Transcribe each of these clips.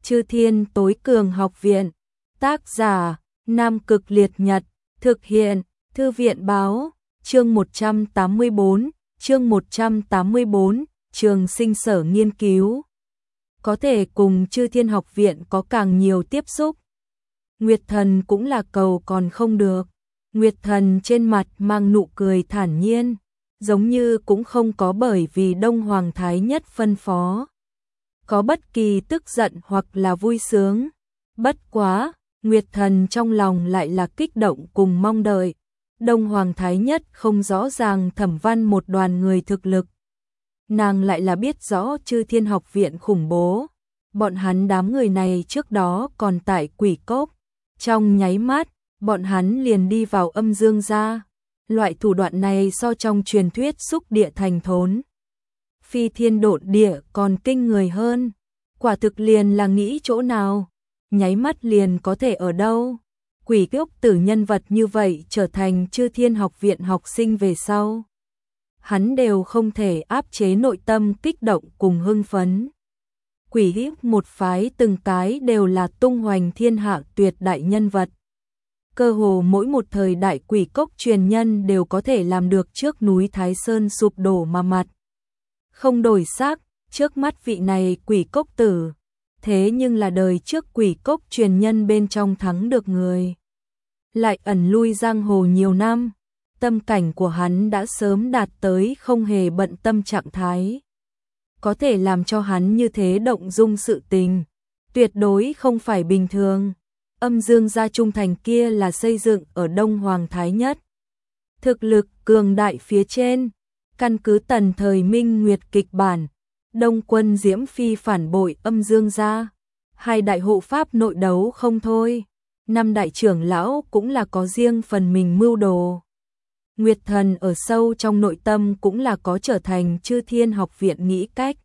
Chư Thiên Tối Cường Học Viện. Tác giả: Nam Cực Liệt Nhật. Thực hiện: Thư viện báo. Chương 184, chương 184, Trường Sinh Sở nghiên cứu. Có thể cùng Chư Thiên Học Viện có càng nhiều tiếp xúc. Nguyệt Thần cũng là cầu còn không được. Nguyệt Thần trên mặt mang nụ cười thản nhiên, giống như cũng không có bởi vì Đông Hoàng Thái Nhất phân phó có bất kỳ tức giận hoặc là vui sướng. Bất quá, Nguyệt Thần trong lòng lại là kích động cùng mong đợi. Đông Hoàng Thái Nhất không rõ ràng Thẩm Văn một đoàn người thực lực. Nàng lại là biết rõ Chư Thiên Học Viện khủng bố. Bọn hắn đám người này trước đó còn tại Quỷ Cốc. Trong nháy mắt, bọn hắn liền đi vào Âm Dương gia. Loại thủ đoạn này so trong truyền thuyết xúc địa thành thốn, phi thiên độn địa còn kinh người hơn. Quả thực liền là nghĩ chỗ nào, nháy mắt liền có thể ở đâu. Quỷ Cốc tử nhân vật như vậy trở thành Chư Thiên Học Viện học sinh về sau, hắn đều không thể áp chế nội tâm kích động cùng hưng phấn. Quỷ Cốc một phái từng cái đều là tung hoành thiên hạ tuyệt đại nhân vật. Cơ hồ mỗi một thời đại Quỷ Cốc truyền nhân đều có thể làm được trước núi Thái Sơn sụp đổ mà mặt không đổi sắc. Trước mắt vị này Quỷ Cốc tử, thế nhưng là đời trước Quỷ Cốc truyền nhân bên trong thắng được người, lại ẩn lui giang hồ nhiều năm. Tâm cảnh của hắn đã sớm đạt tới không hề bận tâm trạng thái. Có thể làm cho hắn như thế động dung sự tình, tuyệt đối không phải bình thường. Âm Dương gia trung thành kia là xây dựng ở Đông Hoàng Thái Nhất thực lực cường đại phía trên. Căn cứ tần thời Minh Nguyệt kịch bản, Đông Quân Diễm Phi phản bội Âm Dương gia, hai đại hộ pháp nội đấu không thôi, năm đại trưởng lão cũng là có riêng phần mình mưu đồ. Nguyệt Thần ở sâu trong nội tâm cũng là có trở thành Chư Thiên Học Viện nghĩ cách.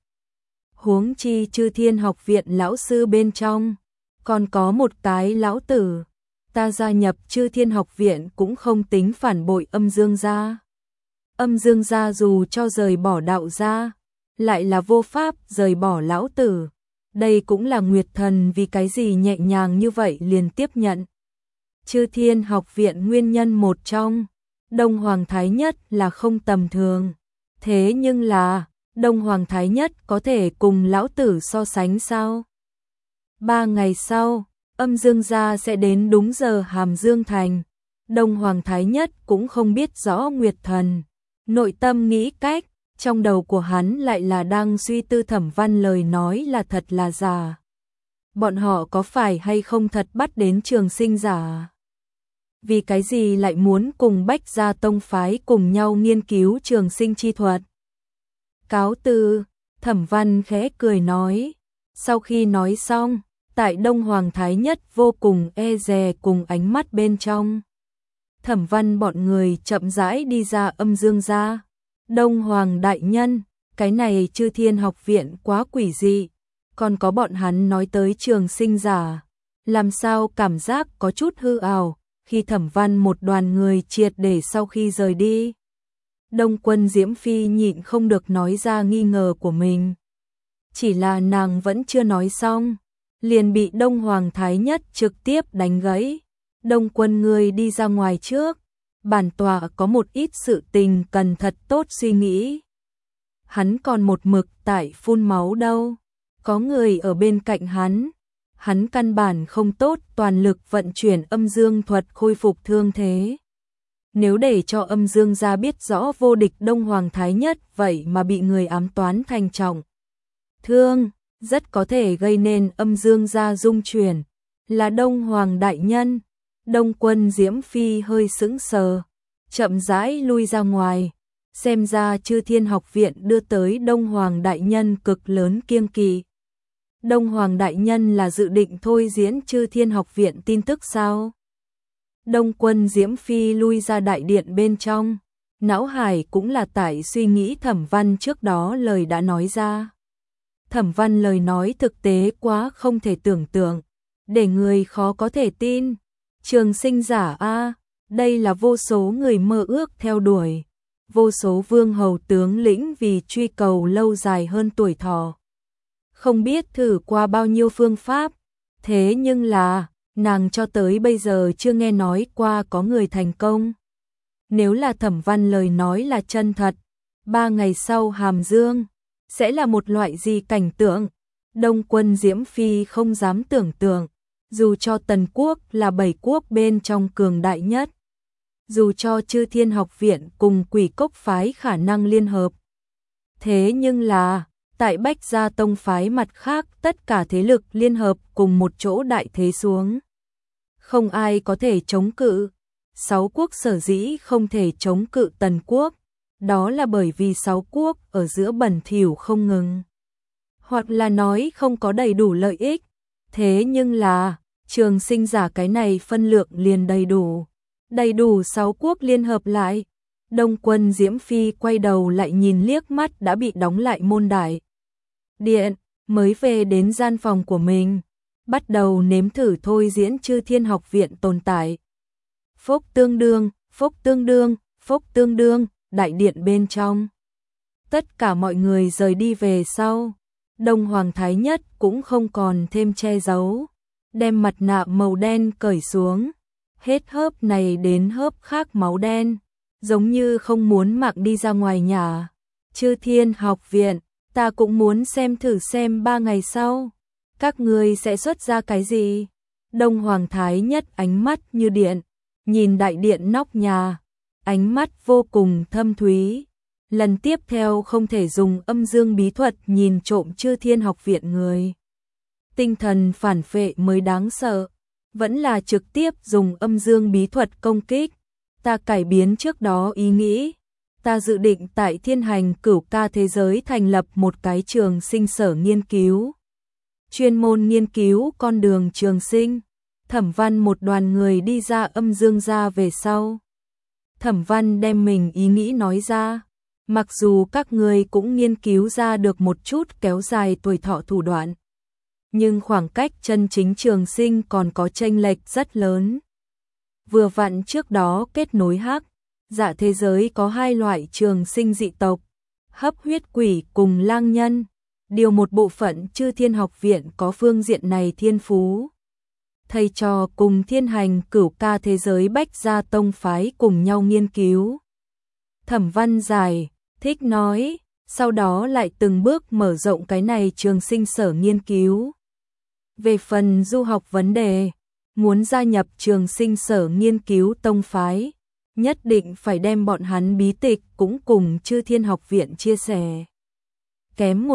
Huống chi Chư Thiên Học Viện lão sư bên trong còn có một cái lão tử. Ta gia nhập Chư Thiên Học Viện cũng không tính phản bội Âm Dương gia. Âm Dương gia dù cho rời bỏ đạo gia, lại là vô pháp rời bỏ lão tử. Đây cũng là Nguyệt Thần vì cái gì nhẹ nhàng như vậy liền tiếp nhận Chư Thiên Học Viện nguyên nhân một trong. Đông Hoàng Thái Nhất là không tầm thường, thế nhưng là Đông Hoàng Thái Nhất có thể cùng lão tử so sánh sao? 3 ngày sau, Âm Dương gia sẽ đến đúng giờ Hàm Dương thành. Đông Hoàng Thái Nhất cũng không biết rõ Nguyệt Thần nội tâm nghĩ cách, trong đầu của hắn lại là đang suy tư Thẩm Văn lời nói là thật là giả. Bọn họ có phải hay không thật bắt đến Trường Sinh giả? Vì cái gì lại muốn cùng Bách Gia tông phái cùng nhau nghiên cứu Trường Sinh chi thuật? Cáo từ, Thẩm Văn khẽ cười nói. Sau khi nói xong, tại Đông Hoàng Thái Nhất vô cùng e dè cùng ánh mắt bên trong, Thẩm Văn bọn người chậm rãi đi ra Âm Dương gia. Đông Hoàng đại nhân, cái này Chư Thiên Học Viện quá quỷ dị. Còn có bọn hắn nói tới Trường Sinh giả, làm sao cảm giác có chút hư ảo. Khi Thẩm Văn một đoàn người triệt để sau khi rời đi, Đông Quân Diễm Phi nhịn không được nói ra nghi ngờ của mình. Chỉ là nàng vẫn chưa nói xong, liền bị Đông Hoàng Thái Nhất trực tiếp đánh gãy. Đông Quân ngươi đi ra ngoài trước, bản tọa có một ít sự tình cần thật tốt suy nghĩ. Hắn còn một mực tại phun máu đâu, có người ở bên cạnh hắn căn bản không tốt toàn lực vận chuyển âm dương thuật khôi phục thương thế. Nếu để cho Âm Dương gia biết rõ vô địch Đông Hoàng Thái Nhất vậy mà bị người ám toán thành trọng thương, rất có thể gây nên Âm Dương gia rung chuyển. Là Đông Hoàng đại nhân. Đông Quân Diễm Phi hơi sững sờ, chậm rãi lui ra ngoài. Xem ra Chư Thiên Học Viện đưa tới Đông Hoàng đại nhân cực lớn kiêng kỵ. Đông Hoàng đại nhân là dự định thôi diễn Chư Thiên Học Viện tin tức sao? Đông Quân Diễm Phi lui ra đại điện bên trong, não hải cũng là tại suy nghĩ Thẩm Văn trước đó lời đã nói ra. Thẩm Văn lời nói thực tế quá không thể tưởng tượng, để người khó có thể tin. Trường Sinh giả a, đây là vô số người mơ ước theo đuổi, vô số vương hầu tướng lĩnh vì truy cầu lâu dài hơn tuổi thọ, không biết thử qua bao nhiêu phương pháp, thế nhưng là, nàng cho tới bây giờ chưa nghe nói qua có người thành công. Nếu là Thẩm Văn lời nói là chân thật, 3 ngày sau Hàm Dương sẽ là một loại gì cảnh tượng, Đông Quân Diễm Phi không dám tưởng tượng, dù cho Tần Quốc là 7 quốc bên trong cường đại nhất, dù cho Chư Thiên Học Viện cùng Quỷ Cốc phái khả năng liên hợp. Thế nhưng là, tại Bách Gia Tông phái mặt khác tất cả thế lực liên hợp cùng một chỗ đại thế xuống. Không ai có thể chống cự. 6 quốc sở dĩ không thể chống cự Tần Quốc, đó là bởi vì 6 quốc ở giữa bẩn thỉu không ngừng. Hoặc là nói không có đầy đủ lợi ích. Thế nhưng là, Trường Sinh giả cái này phân lượng liền đầy đủ. Đầy đủ 6 quốc liên hợp lại. Đông Quân Diễm Phi quay đầu lại nhìn liếc mắt đã bị đóng lại môn đại điện, mới về đến gian phòng của mình, bắt đầu nếm thử thôi diễn Chư Thiên Học Viện tồn tại. Phốc tương đương, phốc tương đương, phốc tương đương, đại điện bên trong. Tất cả mọi người rời đi về sau, Đông Hoàng Thái Nhất cũng không còn thêm che giấu, đem mặt nạ màu đen cởi xuống, hết hớp này đến hớp khác máu đen, giống như không muốn mặc đi ra ngoài nhà. Chư Thiên Học Viện, ta cũng muốn xem thử xem 3 ngày sau, các ngươi sẽ xuất ra cái gì. Đông Hoàng Thái Nhất ánh mắt như điện, nhìn đại điện nóc nhà, ánh mắt vô cùng thâm thúy. Lần tiếp theo không thể dùng âm dương bí thuật nhìn trộm Chư Thiên Học Viện người. Tinh thần phản phệ mới đáng sợ, vẫn là trực tiếp dùng âm dương bí thuật công kích. Ta cải biến trước đó ý nghĩ, ta dự định tại Thiên Hành Cửu Ca thế giới thành lập một cái trường sinh sở nghiên cứu. Chuyên môn nghiên cứu con đường trường sinh. Thẩm Văn một đoàn người đi ra âm dương gia về sau. Thẩm Văn đem mình ý nghĩ nói ra. Mặc dù các người cũng nghiên cứu ra được một chút kéo dài tuổi thọ thủ đoạn, nhưng khoảng cách chân chính trường sinh còn có chênh lệch rất lớn. Vừa vặn trước đó kết nối hắc, dạ thế giới có 2 loại trường sinh dị tộc, hấp huyết quỷ cùng lang nhân. Điều một bộ phận Chư Thiên Học Viện có phương diện này thiên phú. Thầy trò cùng Thiên Hành Cửu Ca thế giới Bách Gia Tông phái cùng nhau nghiên cứu. Thẩm Văn giải thích nói, sau đó lại từng bước mở rộng cái này trường sinh sở nghiên cứu. Về phần du học vấn đề, muốn gia nhập trường sinh sở nghiên cứu tông phái, nhất định phải đem bọn hắn bí tịch cũng cùng Chư Thiên Học Viện chia sẻ. Kém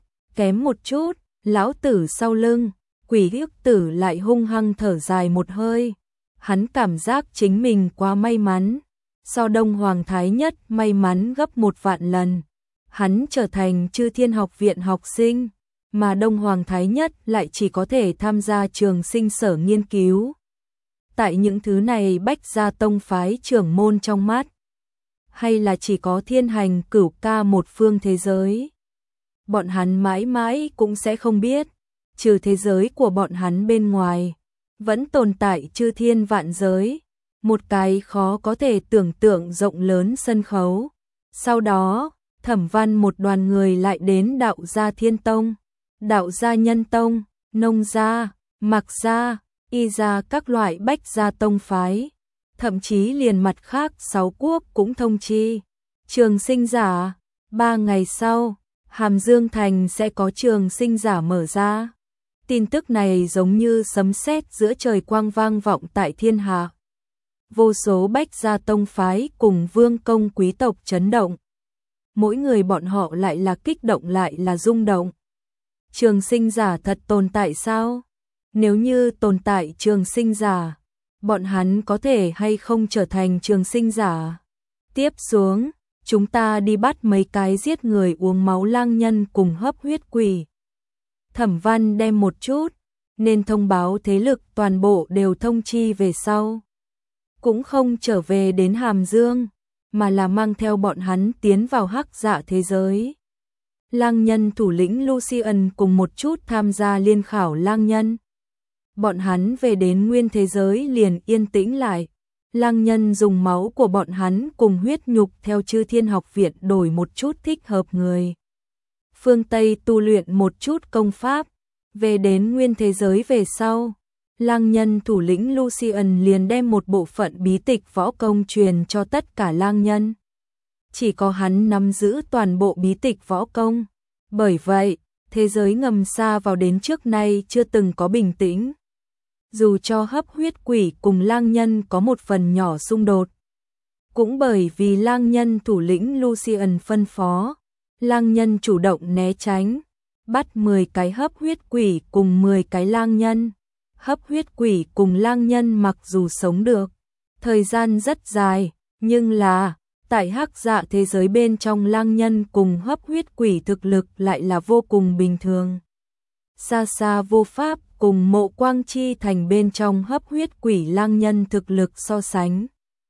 một chút, lão tử sau lưng, Quỷ Ức Tử lại hung hăng thở dài một hơi. Hắn cảm giác chính mình quá may mắn, so Đông Hoàng Thái Nhất may mắn gấp 1 vạn lần. Hắn trở thành Chư Thiên Học Viện học sinh, mà Đông Hoàng Thái Nhất lại chỉ có thể tham gia trường sinh sở nghiên cứu. Tại những thứ này Bách Gia Tông phái trưởng môn trong mắt, hay là chỉ có Thiên Hành Cửu Ca một phương thế giới. Bọn hắn mãi mãi cũng sẽ không biết, trừ thế giới của bọn hắn bên ngoài, vẫn tồn tại chư thiên vạn giới, một cái khó có thể tưởng tượng rộng lớn sân khấu. Sau đó, Thẩm Văn một đoàn người lại đến Đạo Gia Thiên Tông, Đạo Gia Nhân Tông, Nông Gia, Mạc Gia, Y Gia các loại Bách Gia Tông phái, thậm chí liền mặt khác 6 quốc cũng thông chi. Trường sinh giả, 3 ngày sau, Hàm Dương Thành sẽ có trường sinh giả mở ra. Tin tức này giống như sấm sét giữa trời quang vang vọng tại thiên hạ. Vô số Bách Gia Tông phái cùng vương công quý tộc chấn động. Mỗi người bọn họ lại là kích động lại là rung động. Trường sinh giả thật tồn tại sao? Nếu như tồn tại trường sinh giả, bọn hắn có thể hay không trở thành trường sinh giả? Tiếp xuống, chúng ta đi bắt mấy cái giết người uống máu lang nhân cùng hấp huyết quỷ. Thẩm Văn đem một chút, nên thông báo thế lực toàn bộ đều thông chi về sau. Cũng không trở về đến Hàm Dương, mà là mang theo bọn hắn tiến vào hắc dạ thế giới. Lang nhân thủ lĩnh Lucian cùng một chút tham gia liên khảo lang nhân. Bọn hắn về đến nguyên thế giới liền yên tĩnh lại. Lang nhân dùng máu của bọn hắn cùng huyết nhục theo Chư Thiên Học Viện đổi một chút thích hợp người. phương Tây tu luyện một chút công pháp, về đến nguyên thế giới về sau. Lang nhân thủ lĩnh Lucian liền đem một bộ phận bí tịch võ công truyền cho tất cả lang nhân. Chỉ có hắn nắm giữ toàn bộ bí tịch võ công. Bởi vậy, thế giới ngầm xa vào đến trước nay chưa từng có bình tĩnh. Dù cho hấp huyết quỷ cùng lang nhân có một phần nhỏ xung đột. Cũng bởi vì lang nhân thủ lĩnh Lucian phân phó, lang nhân chủ động né tránh, bắt 10 cái hấp huyết quỷ cùng 10 cái lang nhân. Hấp huyết quỷ cùng lang nhân mặc dù sống được thời gian rất dài, nhưng là tại hắc dạ thế giới bên trong lang nhân cùng hấp huyết quỷ thực lực lại là vô cùng bình thường. Xa xa vô pháp cùng Mộ Quang Chi thành bên trong hấp huyết quỷ lang nhân thực lực so sánh.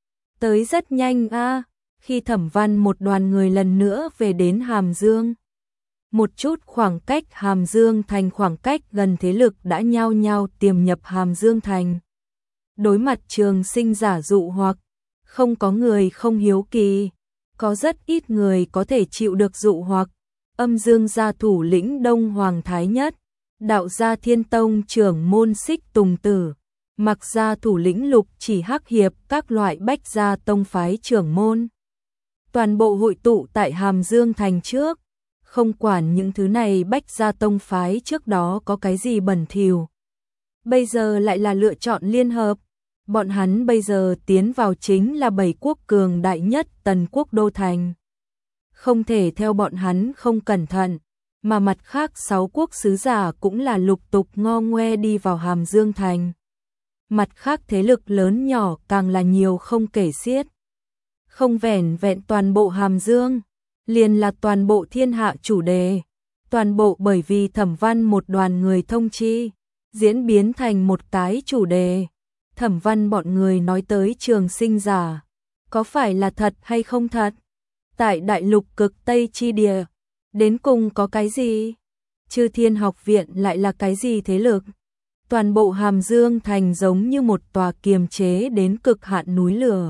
Tới rất nhanh a, khi Thẩm Văn một đoàn người lần nữa về đến Hàm Dương. Một chút khoảng cách Hàm Dương thành khoảng cách gần thế lực đã nhao nhao tiềm nhập Hàm Dương thành. Đối mặt Trường Sinh giả dụ hoặc, không có người không hiếu kỳ, có rất ít người có thể chịu được dụ hoặc. Âm Dương gia thủ lĩnh Đông Hoàng Thái Nhất, Đạo gia Thiên Tông trưởng môn Xích Tùng Tử, Mặc gia thủ lĩnh Lục Chỉ Hắc Hiệp, các loại bách gia tông phái trưởng môn. Toàn bộ hội tụ tại Hàm Dương thành trước, không quản những thứ này bách gia tông phái trước đó có cái gì bẩn thỉu. Bây giờ lại là lựa chọn liên hợp, bọn hắn bây giờ tiến vào chính là 7 quốc cường đại nhất Tần Quốc đô thành. Không thể theo bọn hắn không cẩn thận, mà mặt khác 6 quốc sứ giả cũng là lục tục ngo ngoe đi vào Hàm Dương thành. Mặt khác thế lực lớn nhỏ càng là nhiều không kể xiết. Không vẻn vẹn toàn bộ Hàm Dương, liền là toàn bộ thiên hạ chủ đề. Toàn bộ bởi vì Thẩm Văn một đoàn người thông chi, diễn biến thành một cái chủ đề. Thẩm Văn bọn người nói tới Trường Sinh giả, có phải là thật hay không thật? Tại đại lục cực Tây chi địa, đến cùng có cái gì? Chư Thiên học viện lại là cái gì thế lực? Toàn bộ Hàm Dương thành giống như một tòa kiềm chế đến cực hạn núi lửa.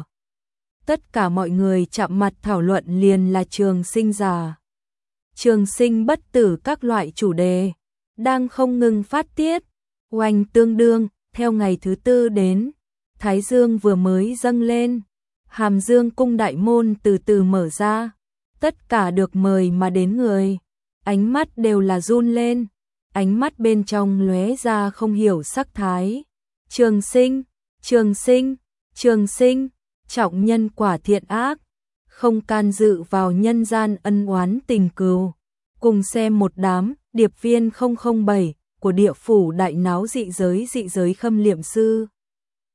Tất cả mọi người chạm mặt thảo luận liền là Trường Sinh giả. Trường sinh bất tử các loại chủ đề, đang không ngừng phát tiết. Oanh tương đương, theo ngày thứ tư đến, Thái Dương vừa mới dâng lên. Hàm Dương cung đại môn từ từ mở ra. Tất cả được mời mà đến người, ánh mắt đều là run lên. Ánh mắt bên trong lóe ra không hiểu sắc thái. Trường sinh, trường sinh, trường sinh, trọng nhân quả thiện ác, không can dự vào nhân gian ân oán tình cừu. Cùng xem một đám điệp viên 007 của địa phủ đại náo dị giới khâm liệm sư.